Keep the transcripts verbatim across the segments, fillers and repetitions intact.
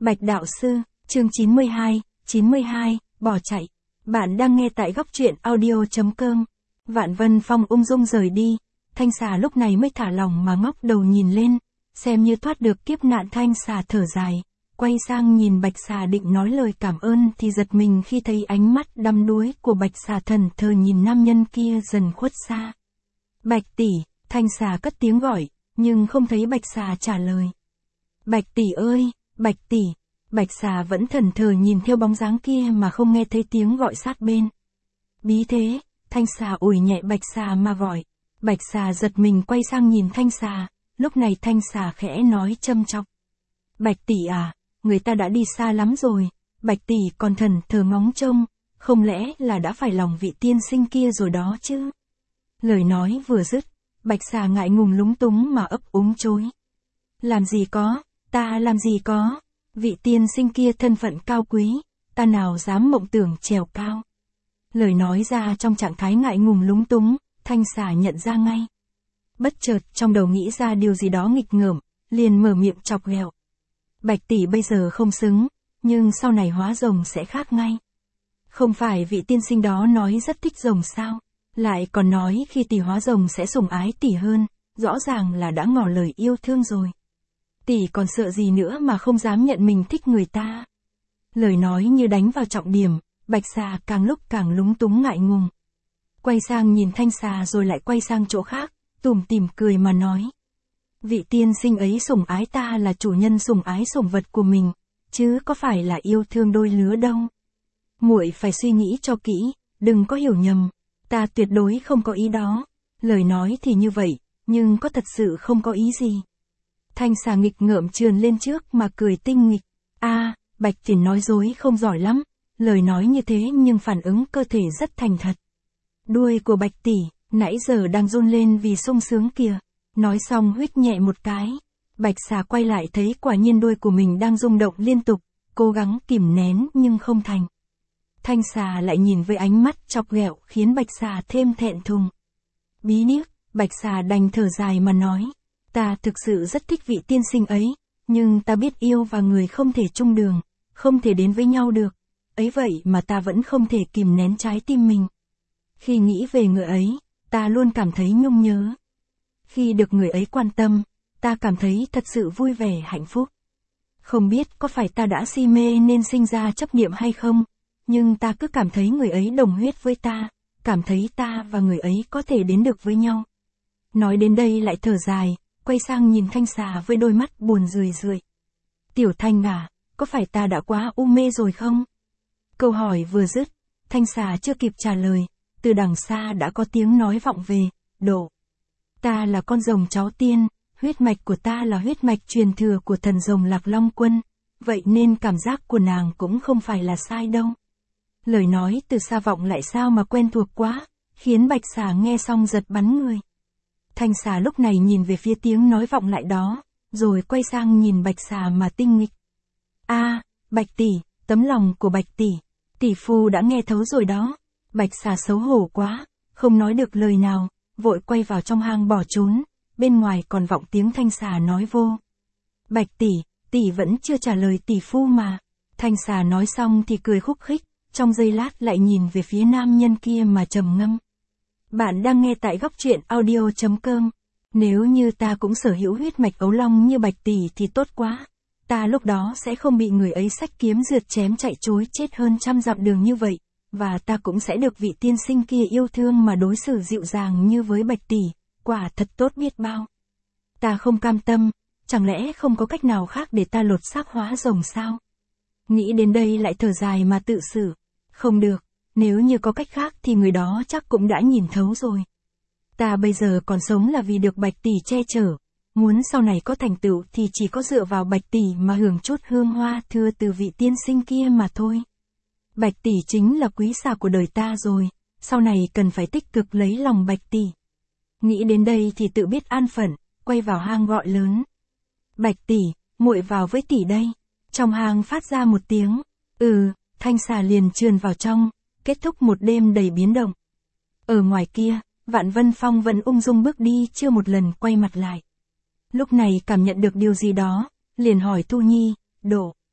Bạch đạo sư, chương chín mươi hai, chín mươi hai, bỏ chạy. Bạn đang nghe tại góc truyện audio chấm com. Vạn Vân Phong ung dung rời đi, Thanh Xà lúc này mới thả lòng mà ngóc đầu nhìn lên, xem như thoát được kiếp nạn. Thanh Xà thở dài, quay sang nhìn Bạch Xà định nói lời cảm ơn thì giật mình khi thấy ánh mắt đăm đuối của Bạch Xà thần thờ nhìn nam nhân kia dần khuất xa. Bạch tỷ, Thanh Xà cất tiếng gọi, nhưng không thấy Bạch Xà trả lời. Bạch tỷ ơi, Bạch tỷ. Bạch Xà vẫn thần thờ nhìn theo bóng dáng kia mà không nghe thấy tiếng gọi sát bên. Bí thế, Thanh Xà ủi nhẹ Bạch Xà mà gọi. Bạch Xà giật mình quay sang nhìn Thanh Xà, lúc này Thanh Xà khẽ nói châm chọc. Bạch tỷ à, người ta đã đi xa lắm rồi, Bạch tỷ còn thần thờ ngóng trông, không lẽ là đã phải lòng vị tiên sinh kia rồi đó chứ? Lời nói vừa dứt, Bạch Xà ngại ngùng lúng túng mà ấp úng chối. Làm gì có, ta làm gì có, vị tiên sinh kia thân phận cao quý, ta nào dám mộng tưởng trèo cao. Lời nói ra trong trạng thái ngại ngùng lúng túng, Thanh Xà nhận ra ngay. Bất chợt trong đầu nghĩ ra điều gì đó nghịch ngợm, liền mở miệng chọc ghẹo. Bạch tỷ bây giờ không xứng, nhưng sau này hóa rồng sẽ khác ngay. Không phải vị tiên sinh đó nói rất thích rồng sao, lại còn nói khi tỷ hóa rồng sẽ sủng ái tỷ hơn, rõ ràng là đã ngỏ lời yêu thương rồi. Tỷ còn sợ gì nữa mà không dám nhận mình thích người ta. Lời nói như đánh vào trọng điểm, Bạch Xà càng lúc càng lúng túng ngại ngùng. Quay sang nhìn Thanh Xà rồi lại quay sang chỗ khác, tủm tỉm cười mà nói. Vị tiên sinh ấy sủng ái ta là chủ nhân sủng ái sủng vật của mình, chứ có phải là yêu thương đôi lứa đâu. Muội phải suy nghĩ cho kỹ, đừng có hiểu nhầm, ta tuyệt đối không có ý đó. Lời nói thì như vậy, nhưng có thật sự không có ý gì. Thanh Xà nghịch ngợm trườn lên trước mà cười tinh nghịch. A, à, Bạch tỷ nói dối không giỏi lắm, lời nói như thế nhưng phản ứng cơ thể rất thành thật. Đuôi của Bạch tỷ, nãy giờ đang run lên vì sung sướng kìa. Nói xong huýt nhẹ một cái. Bạch Xà quay lại thấy quả nhiên đuôi của mình đang rung động liên tục, cố gắng kìm nén nhưng không thành. Thanh Xà lại nhìn với ánh mắt chọc ghẹo khiến Bạch Xà thêm thẹn thùng. Bí niếc, Bạch Xà đành thở dài mà nói. Ta thực sự rất thích vị tiên sinh ấy, nhưng ta biết yêu và người không thể chung đường, không thể đến với nhau được. Ấy vậy mà ta vẫn không thể kìm nén trái tim mình. Khi nghĩ về người ấy, ta luôn cảm thấy nhung nhớ. Khi được người ấy quan tâm, ta cảm thấy thật sự vui vẻ hạnh phúc. Không biết có phải ta đã si mê nên sinh ra chấp niệm hay không, nhưng ta cứ cảm thấy người ấy đồng huyết với ta, cảm thấy ta và người ấy có thể đến được với nhau. Nói đến đây lại thở dài, quay sang nhìn Thanh Xà với đôi mắt buồn rười rượi. Tiểu Thanh à, có phải ta đã quá u mê rồi không? Câu hỏi vừa dứt, Thanh Xà chưa kịp trả lời, từ đằng xa đã có tiếng nói vọng về. Độ. Ta là con rồng cháu tiên, huyết mạch của ta là huyết mạch truyền thừa của thần rồng Lạc Long Quân, vậy nên cảm giác của nàng cũng không phải là sai đâu. Lời nói từ xa vọng lại sao mà quen thuộc quá, khiến Bạch Xà nghe xong giật bắn người. Thanh Xà lúc này nhìn về phía tiếng nói vọng lại đó, rồi quay sang nhìn Bạch Xà mà tinh nghịch. A, à, Bạch tỷ, tấm lòng của Bạch tỷ, tỷ phu đã nghe thấu rồi đó. Bạch Xà xấu hổ quá, không nói được lời nào, vội quay vào trong hang bỏ trốn, bên ngoài còn vọng tiếng Thanh Xà nói vô. Bạch tỷ, tỷ vẫn chưa trả lời tỷ phu mà. Thanh Xà nói xong thì cười khúc khích, trong giây lát lại nhìn về phía nam nhân kia mà trầm ngâm. Bạn đang nghe tại góc truyện audio chấm com. Nếu như ta cũng sở hữu huyết mạch ấu long như Bạch tỷ thì tốt quá. Ta lúc đó sẽ không bị người ấy xách kiếm rượt chém chạy trối chết hơn trăm dặm đường như vậy, và ta cũng sẽ được vị tiên sinh kia yêu thương mà đối xử dịu dàng như với Bạch tỷ, quả thật tốt biết bao. Ta không cam tâm, chẳng lẽ không có cách nào khác để ta lột xác hóa rồng sao? Nghĩ đến đây lại thở dài mà tự xử. Không được, nếu như có cách khác thì người đó chắc cũng đã nhìn thấu rồi. Ta bây giờ còn sống là vì được Bạch tỷ che chở, muốn sau này có thành tựu thì chỉ có dựa vào Bạch tỷ mà hưởng chút hương hoa thưa từ vị tiên sinh kia mà thôi. Bạch tỷ chính là quý xà của đời ta rồi, sau này cần phải tích cực lấy lòng Bạch tỷ. Nghĩ đến đây thì tự biết an phận, quay vào hang gọi lớn. Bạch tỷ, muội vào với tỷ đây. Trong hang phát ra một tiếng, ừ, Thanh Xà liền trườn vào trong, kết thúc một đêm đầy biến động. Ở ngoài kia, Vạn Vân Phong vẫn ung dung bước đi chưa một lần quay mặt lại. Lúc này cảm nhận được điều gì đó, liền hỏi Thu Nhi, Độ.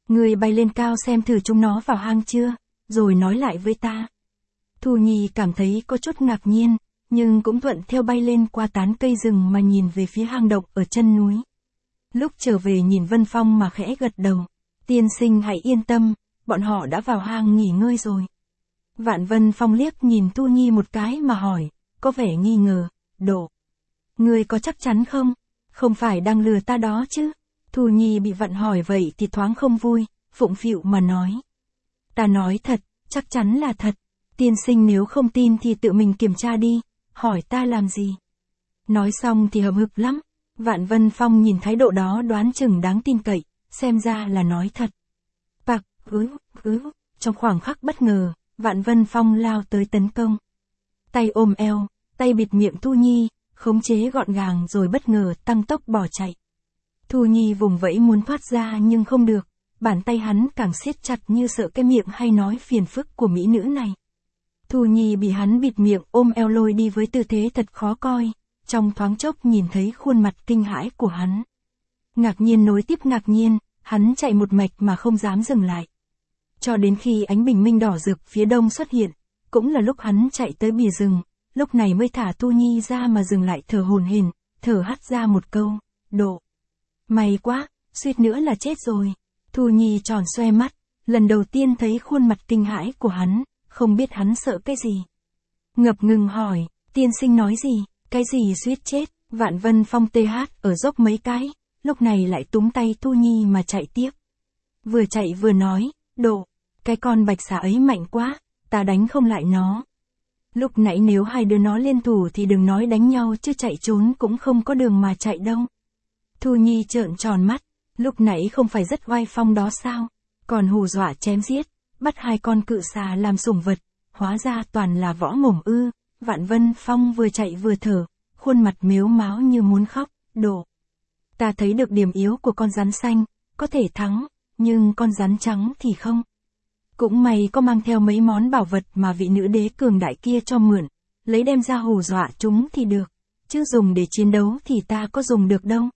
Ngươi bay lên cao xem thử chúng nó vào hang chưa, rồi nói lại với ta. Thu Nhi cảm thấy có chút ngạc nhiên, nhưng cũng thuận theo bay lên qua tán cây rừng mà nhìn về phía hang động ở chân núi. Lúc trở về nhìn Vân Phong mà khẽ gật đầu. Tiên sinh hãy yên tâm, bọn họ đã vào hang nghỉ ngơi rồi. Vạn Vân Phong liếc nhìn Thu Nhi một cái mà hỏi, có vẻ nghi ngờ, Độ. Ngươi có chắc chắn không? Không phải đang lừa ta đó chứ? Thu Nhi bị Vạn hỏi vậy thì thoáng không vui, phụng phịu mà nói. Ta nói thật, chắc chắn là thật. Tiên sinh nếu không tin thì tự mình kiểm tra đi, hỏi ta làm gì? Nói xong thì hậm hực lắm. Vạn Vân Phong nhìn thái độ đó đoán chừng đáng tin cậy, xem ra là nói thật. Bạc, gứ, gứ, trong khoảng khắc bất ngờ, Vạn Vân Phong lao tới tấn công. Tay ôm eo, tay bịt miệng Thu Nhi, khống chế gọn gàng rồi bất ngờ tăng tốc bỏ chạy. Thu Nhi vùng vẫy muốn thoát ra nhưng không được, bàn tay hắn càng siết chặt như sợ cái miệng hay nói phiền phức của mỹ nữ này. Thu Nhi bị hắn bịt miệng ôm eo lôi đi với tư thế thật khó coi, trong thoáng chốc nhìn thấy khuôn mặt kinh hãi của hắn. Ngạc nhiên nối tiếp ngạc nhiên, hắn chạy một mạch mà không dám dừng lại. Cho đến khi ánh bình minh đỏ rực phía đông xuất hiện, cũng là lúc hắn chạy tới bìa rừng, lúc này mới thả Thu Nhi ra mà dừng lại thở hổn hển, thở hắt ra một câu, Độ. May quá, suýt nữa là chết rồi. Thu Nhi tròn xoe mắt, lần đầu tiên thấy khuôn mặt kinh hãi của hắn, không biết hắn sợ cái gì. Ngập ngừng hỏi, tiên sinh nói gì, cái gì suýt chết, Vạn Vân Phong tê hát ở dốc mấy cái, lúc này lại túm tay Thu Nhi mà chạy tiếp. Vừa chạy vừa nói, Độ, cái con bạch xà ấy mạnh quá, ta đánh không lại nó. Lúc nãy nếu hai đứa nó liên thủ thì đừng nói đánh nhau chứ chạy trốn cũng không có đường mà chạy đâu. Thu Nhi trợn tròn mắt, lúc nãy không phải rất oai phong đó sao, còn hù dọa chém giết, bắt hai con cự xà làm sủng vật, hóa ra toàn là võ mồm ư. Vạn Vân Phong vừa chạy vừa thở, khuôn mặt mếu máo như muốn khóc, Độ. Ta thấy được điểm yếu của con rắn xanh, có thể thắng, nhưng con rắn trắng thì không. Cũng may có mang theo mấy món bảo vật mà vị nữ đế cường đại kia cho mượn, lấy đem ra hù dọa chúng thì được, chứ dùng để chiến đấu thì ta có dùng được đâu.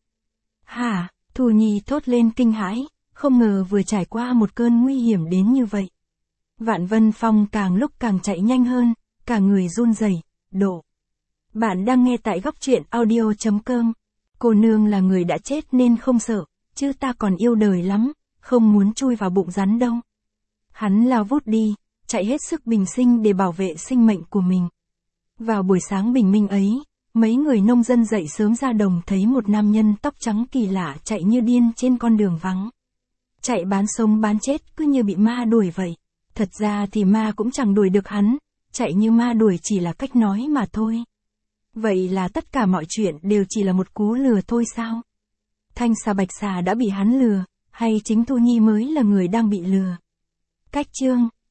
Hả, Thu Nhi thốt lên kinh hãi, không ngờ vừa trải qua một cơn nguy hiểm đến như vậy. Vạn Vân Phong càng lúc càng chạy nhanh hơn, cả người run rẩy, Độ. Bạn đang nghe tại góc truyện audio chấm com. Cô nương là người đã chết nên không sợ, chứ ta còn yêu đời lắm, không muốn chui vào bụng rắn đâu. Hắn lao vút đi, chạy hết sức bình sinh để bảo vệ sinh mệnh của mình. Vào buổi sáng bình minh ấy, mấy người nông dân dậy sớm ra đồng thấy một nam nhân tóc trắng kỳ lạ chạy như điên trên con đường vắng. Chạy bán sống bán chết cứ như bị ma đuổi vậy. Thật ra thì ma cũng chẳng đuổi được hắn, chạy như ma đuổi chỉ là cách nói mà thôi. Vậy là tất cả mọi chuyện đều chỉ là một cú lừa thôi sao? Thanh xà bạch xà đã bị hắn lừa, hay chính Thu Nhi mới là người đang bị lừa? Cách chương